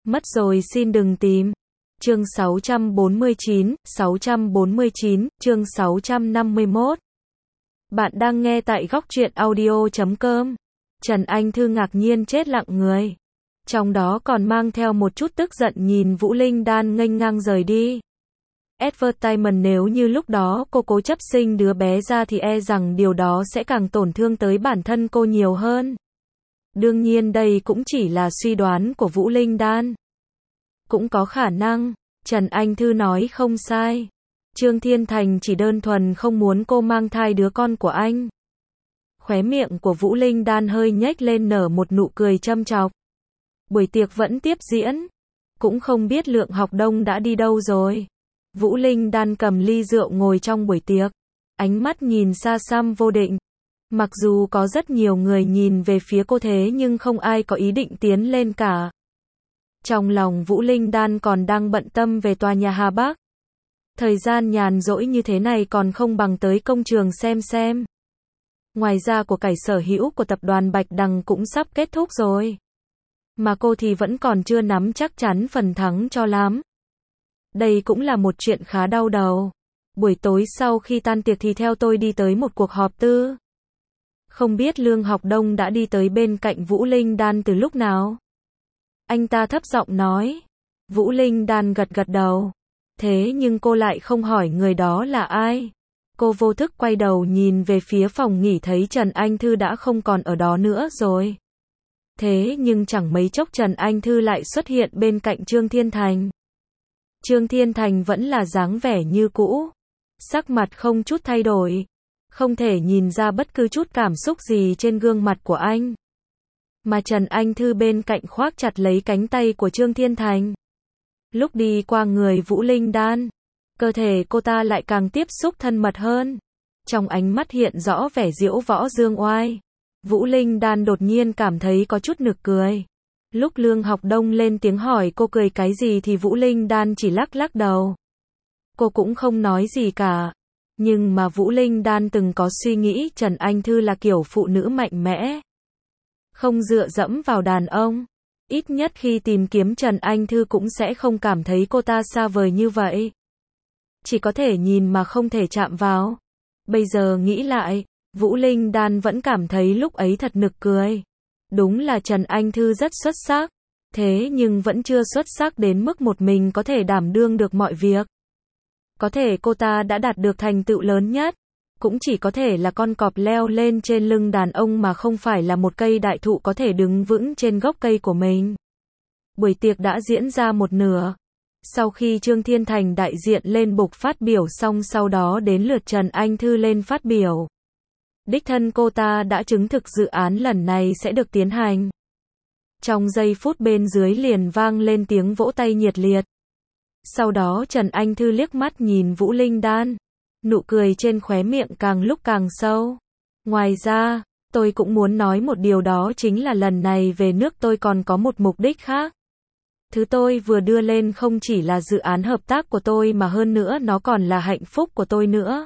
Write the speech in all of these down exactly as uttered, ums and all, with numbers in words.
Mất rồi xin đừng tìm. Chương sáu trăm bốn mươi chín, sáu trăm bốn mươi chín, chương sáu trăm năm mươi mốt. Bạn đang nghe tại góc truyện audio chấm com. Trần Anh Thư ngạc nhiên chết lặng người. Trong đó còn mang theo một chút tức giận nhìn Vũ Linh Đan nghênh ngang rời đi. Advertisement nếu như lúc đó cô cố chấp sinh đứa bé ra thì e rằng điều đó sẽ càng tổn thương tới bản thân cô nhiều hơn. Đương nhiên đây cũng chỉ là suy đoán của Vũ Linh Đan. Cũng có khả năng, Trần Anh Thư nói không sai. Trương Thiên Thành chỉ đơn thuần không muốn cô mang thai đứa con của anh. Khóe miệng của Vũ Linh Đan hơi nhếch lên nở một nụ cười châm chọc. Buổi tiệc vẫn tiếp diễn. Cũng không biết Lượng Học Đông đã đi đâu rồi. Vũ Linh Đan cầm ly rượu ngồi trong buổi tiệc. Ánh mắt nhìn xa xăm vô định. Mặc dù có rất nhiều người nhìn về phía cô thế nhưng không ai có ý định tiến lên cả. Trong lòng Vũ Linh Đan còn đang bận tâm về tòa nhà Hà Bắc. Thời gian nhàn rỗi như thế này còn không bằng tới công trường xem xem. Ngoài ra của cải sở hữu của tập đoàn Bạch Đằng cũng sắp kết thúc rồi. Mà cô thì vẫn còn chưa nắm chắc chắn phần thắng cho lắm. Đây cũng là một chuyện khá đau đầu. Buổi tối sau khi tan tiệc thì theo tôi đi tới một cuộc họp tư. Không biết Lương Học Đông đã đi tới bên cạnh Vũ Linh Đan từ lúc nào? Anh ta thấp giọng nói. Vũ Linh Đan gật gật đầu. Thế nhưng cô lại không hỏi người đó là ai. Cô vô thức quay đầu nhìn về phía phòng nghỉ thấy Trần Anh Thư đã không còn ở đó nữa rồi. Thế nhưng chẳng mấy chốc Trần Anh Thư lại xuất hiện bên cạnh Trương Thiên Thành. Trương Thiên Thành vẫn là dáng vẻ như cũ. Sắc mặt không chút thay đổi. Không thể nhìn ra bất cứ chút cảm xúc gì trên gương mặt của anh. Mà Trần Anh Thư bên cạnh khoác chặt lấy cánh tay của Trương Thiên Thành. Lúc đi qua người Vũ Linh Đan, cơ thể cô ta lại càng tiếp xúc thân mật hơn. Trong ánh mắt hiện rõ vẻ diễu võ dương oai. Vũ Linh Đan đột nhiên cảm thấy có chút nực cười. Lúc Lương Học Đông lên tiếng hỏi cô cười cái gì thì Vũ Linh Đan chỉ lắc lắc đầu. Cô cũng không nói gì cả. Nhưng mà Vũ Linh Đan từng có suy nghĩ Trần Anh Thư là kiểu phụ nữ mạnh mẽ. Không dựa dẫm vào đàn ông. Ít nhất khi tìm kiếm Trần Anh Thư cũng sẽ không cảm thấy cô ta xa vời như vậy. Chỉ có thể nhìn mà không thể chạm vào. Bây giờ nghĩ lại, Vũ Linh Đan vẫn cảm thấy lúc ấy thật nực cười. Đúng là Trần Anh Thư rất xuất sắc. Thế nhưng vẫn chưa xuất sắc đến mức một mình có thể đảm đương được mọi việc. Có thể cô ta đã đạt được thành tựu lớn nhất. Cũng chỉ có thể là con cọp leo lên trên lưng đàn ông mà không phải là một cây đại thụ có thể đứng vững trên gốc cây của mình. Buổi tiệc đã diễn ra một nửa. Sau khi Trương Thiên Thành đại diện lên bục phát biểu xong sau đó đến lượt Trần Anh Thư lên phát biểu. Đích thân cô ta đã chứng thực dự án lần này sẽ được tiến hành. Trong giây phút bên dưới liền vang lên tiếng vỗ tay nhiệt liệt. Sau đó Trần Anh Thư liếc mắt nhìn Vũ Linh Đan. Nụ cười trên khóe miệng càng lúc càng sâu. Ngoài ra, tôi cũng muốn nói một điều đó chính là lần này về nước tôi còn có một mục đích khác. Thứ tôi vừa đưa lên không chỉ là dự án hợp tác của tôi mà hơn nữa nó còn là hạnh phúc của tôi nữa.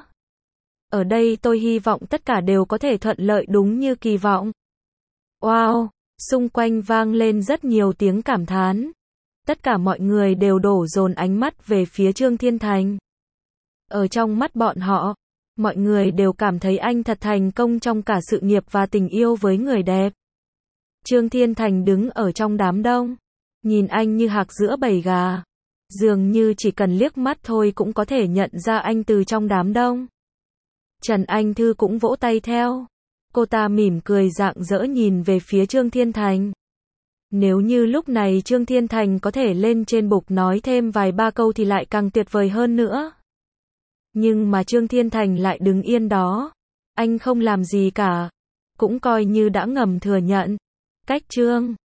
Ở đây tôi hy vọng tất cả đều có thể thuận lợi đúng như kỳ vọng. Wow! Xung quanh vang lên rất nhiều tiếng cảm thán. Tất cả mọi người đều đổ dồn ánh mắt về phía Trương Thiên Thành. Ở trong mắt bọn họ, mọi người đều cảm thấy anh thật thành công trong cả sự nghiệp và tình yêu với người đẹp. Trương Thiên Thành đứng ở trong đám đông, nhìn anh như hạc giữa bầy gà. Dường như chỉ cần liếc mắt thôi cũng có thể nhận ra anh từ trong đám đông. Trần Anh Thư cũng vỗ tay theo. Cô ta mỉm cười rạng rỡ nhìn về phía Trương Thiên Thành. Nếu như lúc này Trương Thiên Thành có thể lên trên bục nói thêm vài ba câu thì lại càng tuyệt vời hơn nữa. Nhưng mà Trương Thiên Thành lại đứng yên đó. Anh không làm gì cả. Cũng coi như đã ngầm thừa nhận. Cách Trương